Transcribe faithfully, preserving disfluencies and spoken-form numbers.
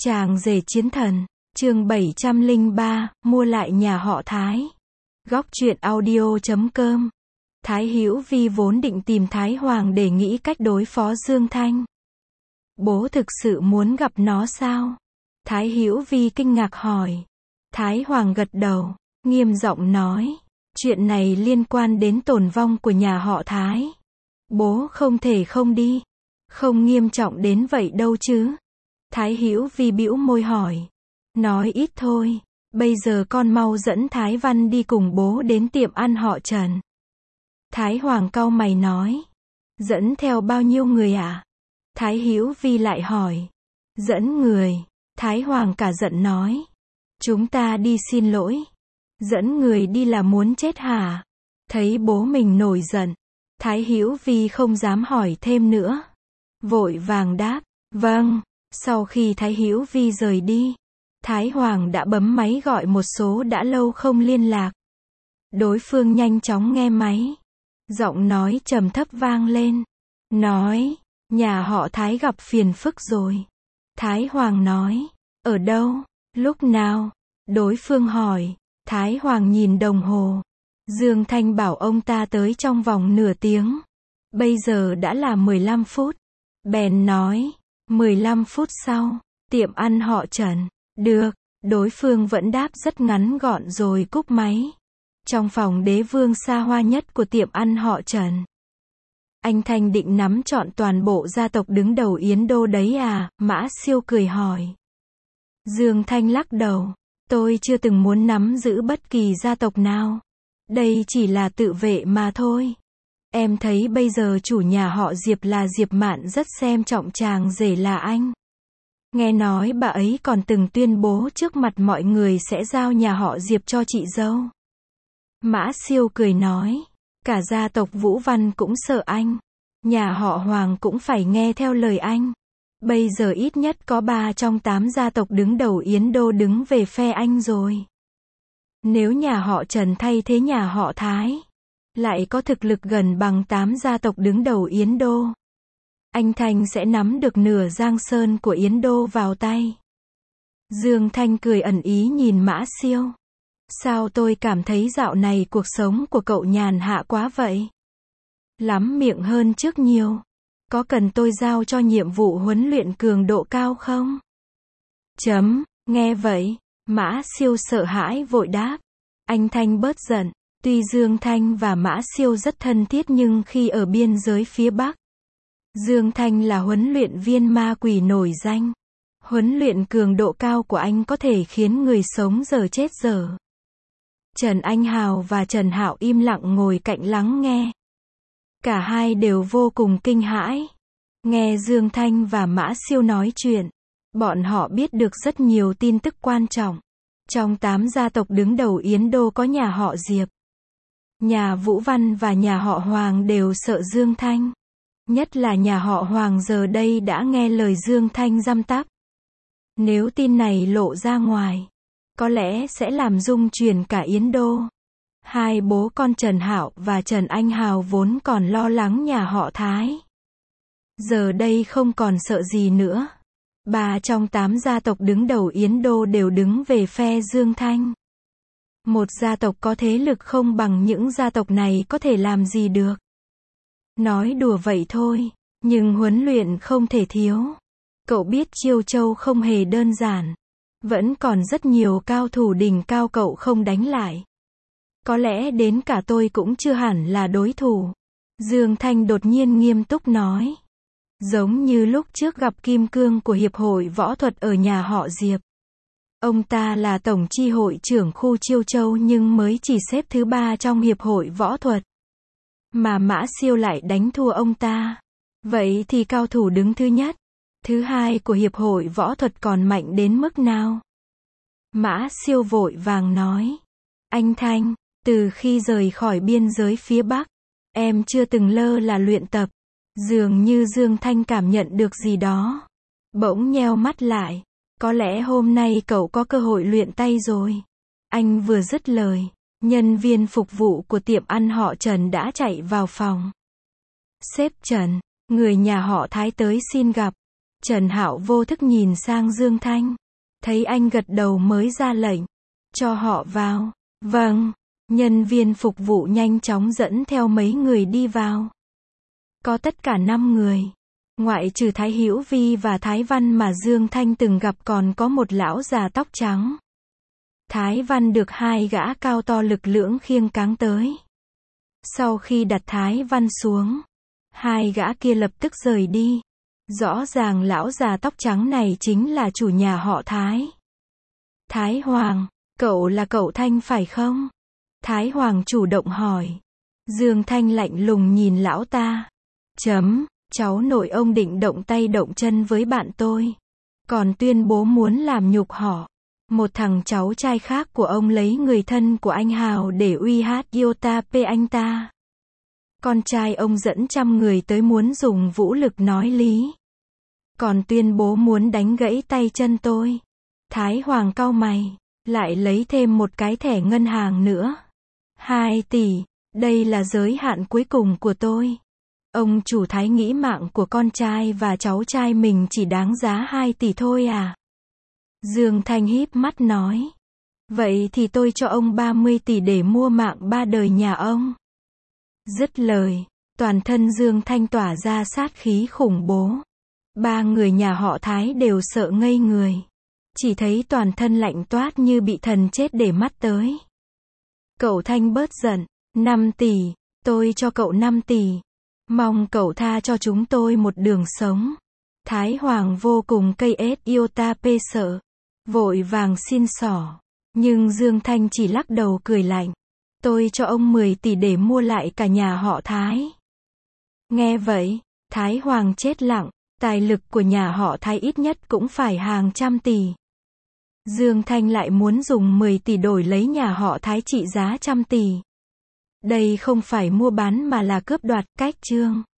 Chàng rể chiến thần, chương bảy trăm lẻ ba, mua lại nhà họ Thái. Góc truyện audio chấm com. Thái Hữu Vi vốn định tìm Thái Hoàng để nghĩ cách đối phó Dương Thanh. Bố thực sự muốn gặp nó sao? Thái Hữu Vi kinh ngạc hỏi. Thái Hoàng gật đầu, nghiêm giọng nói, chuyện này liên quan đến tồn vong của nhà họ Thái. Bố không thể không đi. Không nghiêm trọng đến vậy đâu chứ? Thái Hữu Vi bĩu môi hỏi. Nói ít thôi, bây giờ con mau dẫn Thái Văn đi cùng bố đến tiệm ăn họ Trần. Thái Hoàng cau mày nói. Dẫn theo bao nhiêu người à? Thái Hữu Vi lại hỏi. Dẫn người. Thái Hoàng cả giận nói. Chúng ta đi xin lỗi. Dẫn người đi là muốn chết hả? Thấy bố mình nổi giận, Thái Hữu Vi không dám hỏi thêm nữa. Vội vàng đáp, vâng. Sau khi Thái Hữu Vi rời đi, Thái Hoàng đã bấm máy gọi một số đã lâu không liên lạc. Đối phương nhanh chóng nghe máy. Giọng nói trầm thấp vang lên. Nói, nhà họ Thái gặp phiền phức rồi. Thái Hoàng nói, ở đâu, lúc nào? Đối phương hỏi. Thái Hoàng nhìn đồng hồ. Dương Thanh bảo ông ta tới trong vòng nửa tiếng. Bây giờ đã là mười lăm phút. Bèn nói, mười lăm phút sau, tiệm ăn họ Trần. Được, đối phương vẫn đáp rất ngắn gọn rồi cúp máy. Trong phòng đế vương xa hoa nhất của tiệm ăn họ Trần. Anh Thanh định nắm trọn toàn bộ gia tộc đứng đầu Yến Đô đấy à? Mã Siêu cười hỏi. Dương Thanh lắc đầu. Tôi chưa từng muốn nắm giữ bất kỳ gia tộc nào. Đây chỉ là tự vệ mà thôi. Em thấy bây giờ chủ nhà họ Diệp là Diệp Mạn rất xem trọng chàng rể là anh. Nghe nói bà ấy còn từng tuyên bố trước mặt mọi người sẽ giao nhà họ Diệp cho chị dâu. Mã Siêu cười nói. Cả gia tộc Vũ Văn cũng sợ anh. Nhà họ Hoàng cũng phải nghe theo lời anh. Bây giờ ít nhất có ba trong tám gia tộc đứng đầu Yến Đô đứng về phe anh rồi. Nếu nhà họ Trần thay thế nhà họ Thái, lại có thực lực gần bằng tám gia tộc đứng đầu Yến Đô, anh Thanh sẽ nắm được nửa Giang Sơn của Yến Đô vào tay. Dương Thanh cười ẩn ý nhìn Mã Siêu. Sao tôi cảm thấy dạo này cuộc sống của cậu nhàn hạ quá vậy? Lắm miệng hơn trước nhiều. Có cần tôi giao cho nhiệm vụ huấn luyện cường độ cao không? Chấm, nghe vậy, Mã Siêu sợ hãi vội đáp. Anh Thanh bớt giận. Tuy Dương Thanh và Mã Siêu rất thân thiết nhưng khi ở biên giới phía Bắc, Dương Thanh là huấn luyện viên ma quỷ nổi danh. Huấn luyện cường độ cao của anh có thể khiến người sống giờ chết dở. Trần Anh Hào và Trần Hạo im lặng ngồi cạnh lắng nghe. Cả hai đều vô cùng kinh hãi. Nghe Dương Thanh và Mã Siêu nói chuyện, bọn họ biết được rất nhiều tin tức quan trọng. Trong tám gia tộc đứng đầu Yến Đô có nhà họ Diệp, nhà Vũ Văn và nhà họ Hoàng đều sợ Dương Thanh. Nhất là nhà họ Hoàng giờ đây đã nghe lời Dương Thanh răm tắp. Nếu tin này lộ ra ngoài, có lẽ sẽ làm rung chuyển cả Yến Đô. Hai bố con Trần Hạo và Trần Anh Hào vốn còn lo lắng nhà họ Thái. Giờ đây không còn sợ gì nữa. Ba trong tám gia tộc đứng đầu Yến Đô đều đứng về phe Dương Thanh. Một gia tộc có thế lực không bằng những gia tộc này có thể làm gì được. Nói đùa vậy thôi, nhưng huấn luyện không thể thiếu. Cậu biết Chiêu Châu không hề đơn giản. Vẫn còn rất nhiều cao thủ đỉnh cao cậu không đánh lại. Có lẽ đến cả tôi cũng chưa hẳn là đối thủ. Dương Thanh đột nhiên nghiêm túc nói. Giống như lúc trước gặp Kim Cương của Hiệp hội Võ thuật ở nhà họ Diệp. Ông ta là tổng chi hội trưởng khu Chiêu Châu nhưng mới chỉ xếp thứ ba trong Hiệp hội Võ thuật. Mà Mã Siêu lại đánh thua ông ta. Vậy thì cao thủ đứng thứ nhất, thứ hai của Hiệp hội Võ thuật còn mạnh đến mức nào? Mã Siêu vội vàng nói. Anh Thanh, từ khi rời khỏi biên giới phía Bắc, em chưa từng lơ là luyện tập. Dường như Dương Thanh cảm nhận được gì đó. Bỗng nheo mắt lại. Có lẽ hôm nay cậu có cơ hội luyện tay rồi. Anh vừa dứt lời, nhân viên phục vụ của tiệm ăn họ Trần đã chạy vào phòng. Sếp Trần, người nhà họ Thái tới xin gặp. Trần Hạo vô thức nhìn sang Dương Thanh. Thấy anh gật đầu mới ra lệnh. Cho họ vào. Vâng. Nhân viên phục vụ nhanh chóng dẫn theo mấy người đi vào. Có tất cả năm người. Ngoại trừ Thái Hữu Vi và Thái Văn mà Dương Thanh từng gặp còn có một lão già tóc trắng. Thái Văn được hai gã cao to lực lưỡng khiêng cáng tới. Sau khi đặt Thái Văn xuống, hai gã kia lập tức rời đi. Rõ ràng lão già tóc trắng này chính là chủ nhà họ Thái. Thái Hoàng, cậu là cậu Thanh phải không? Thái Hoàng chủ động hỏi. Dương Thanh lạnh lùng nhìn lão ta. Chấm, cháu nội ông định động tay động chân với bạn tôi. Còn tuyên bố muốn làm nhục họ. Một thằng cháu trai khác của ông lấy người thân của anh Hào để uy hát Iota P anh ta. Con trai ông dẫn trăm người tới muốn dùng vũ lực nói lý. Còn tuyên bố muốn đánh gãy tay chân tôi. Thái Hoàng cau mày. Lại lấy thêm một cái thẻ ngân hàng nữa. Hai tỷ. Đây là giới hạn cuối cùng của tôi. Ông chủ Thái nghĩ mạng của con trai và cháu trai mình chỉ đáng giá hai tỷ thôi à? Dương Thanh híp mắt nói. Vậy thì tôi cho ông ba mươi tỷ để mua mạng ba đời nhà ông. Dứt lời, toàn thân Dương Thanh tỏa ra sát khí khủng bố. Ba người nhà họ Thái đều sợ ngây người. Chỉ thấy toàn thân lạnh toát như bị thần chết để mắt tới. Cậu Thanh bớt giận. năm tỷ. Tôi cho cậu năm tỷ. Mong cậu tha cho chúng tôi một đường sống. Thái Hoàng vô cùng cây ết Iota P sợ. Vội vàng xin xỏ. Nhưng Dương Thanh chỉ lắc đầu cười lạnh. Tôi cho ông mười tỷ để mua lại cả nhà họ Thái. Nghe vậy, Thái Hoàng chết lặng. Tài lực của nhà họ Thái ít nhất cũng phải hàng trăm tỷ. Dương Thanh lại muốn dùng mười tỷ đổi lấy nhà họ Thái trị giá trăm tỷ. Đây không phải mua bán mà là cướp đoạt. Cách chương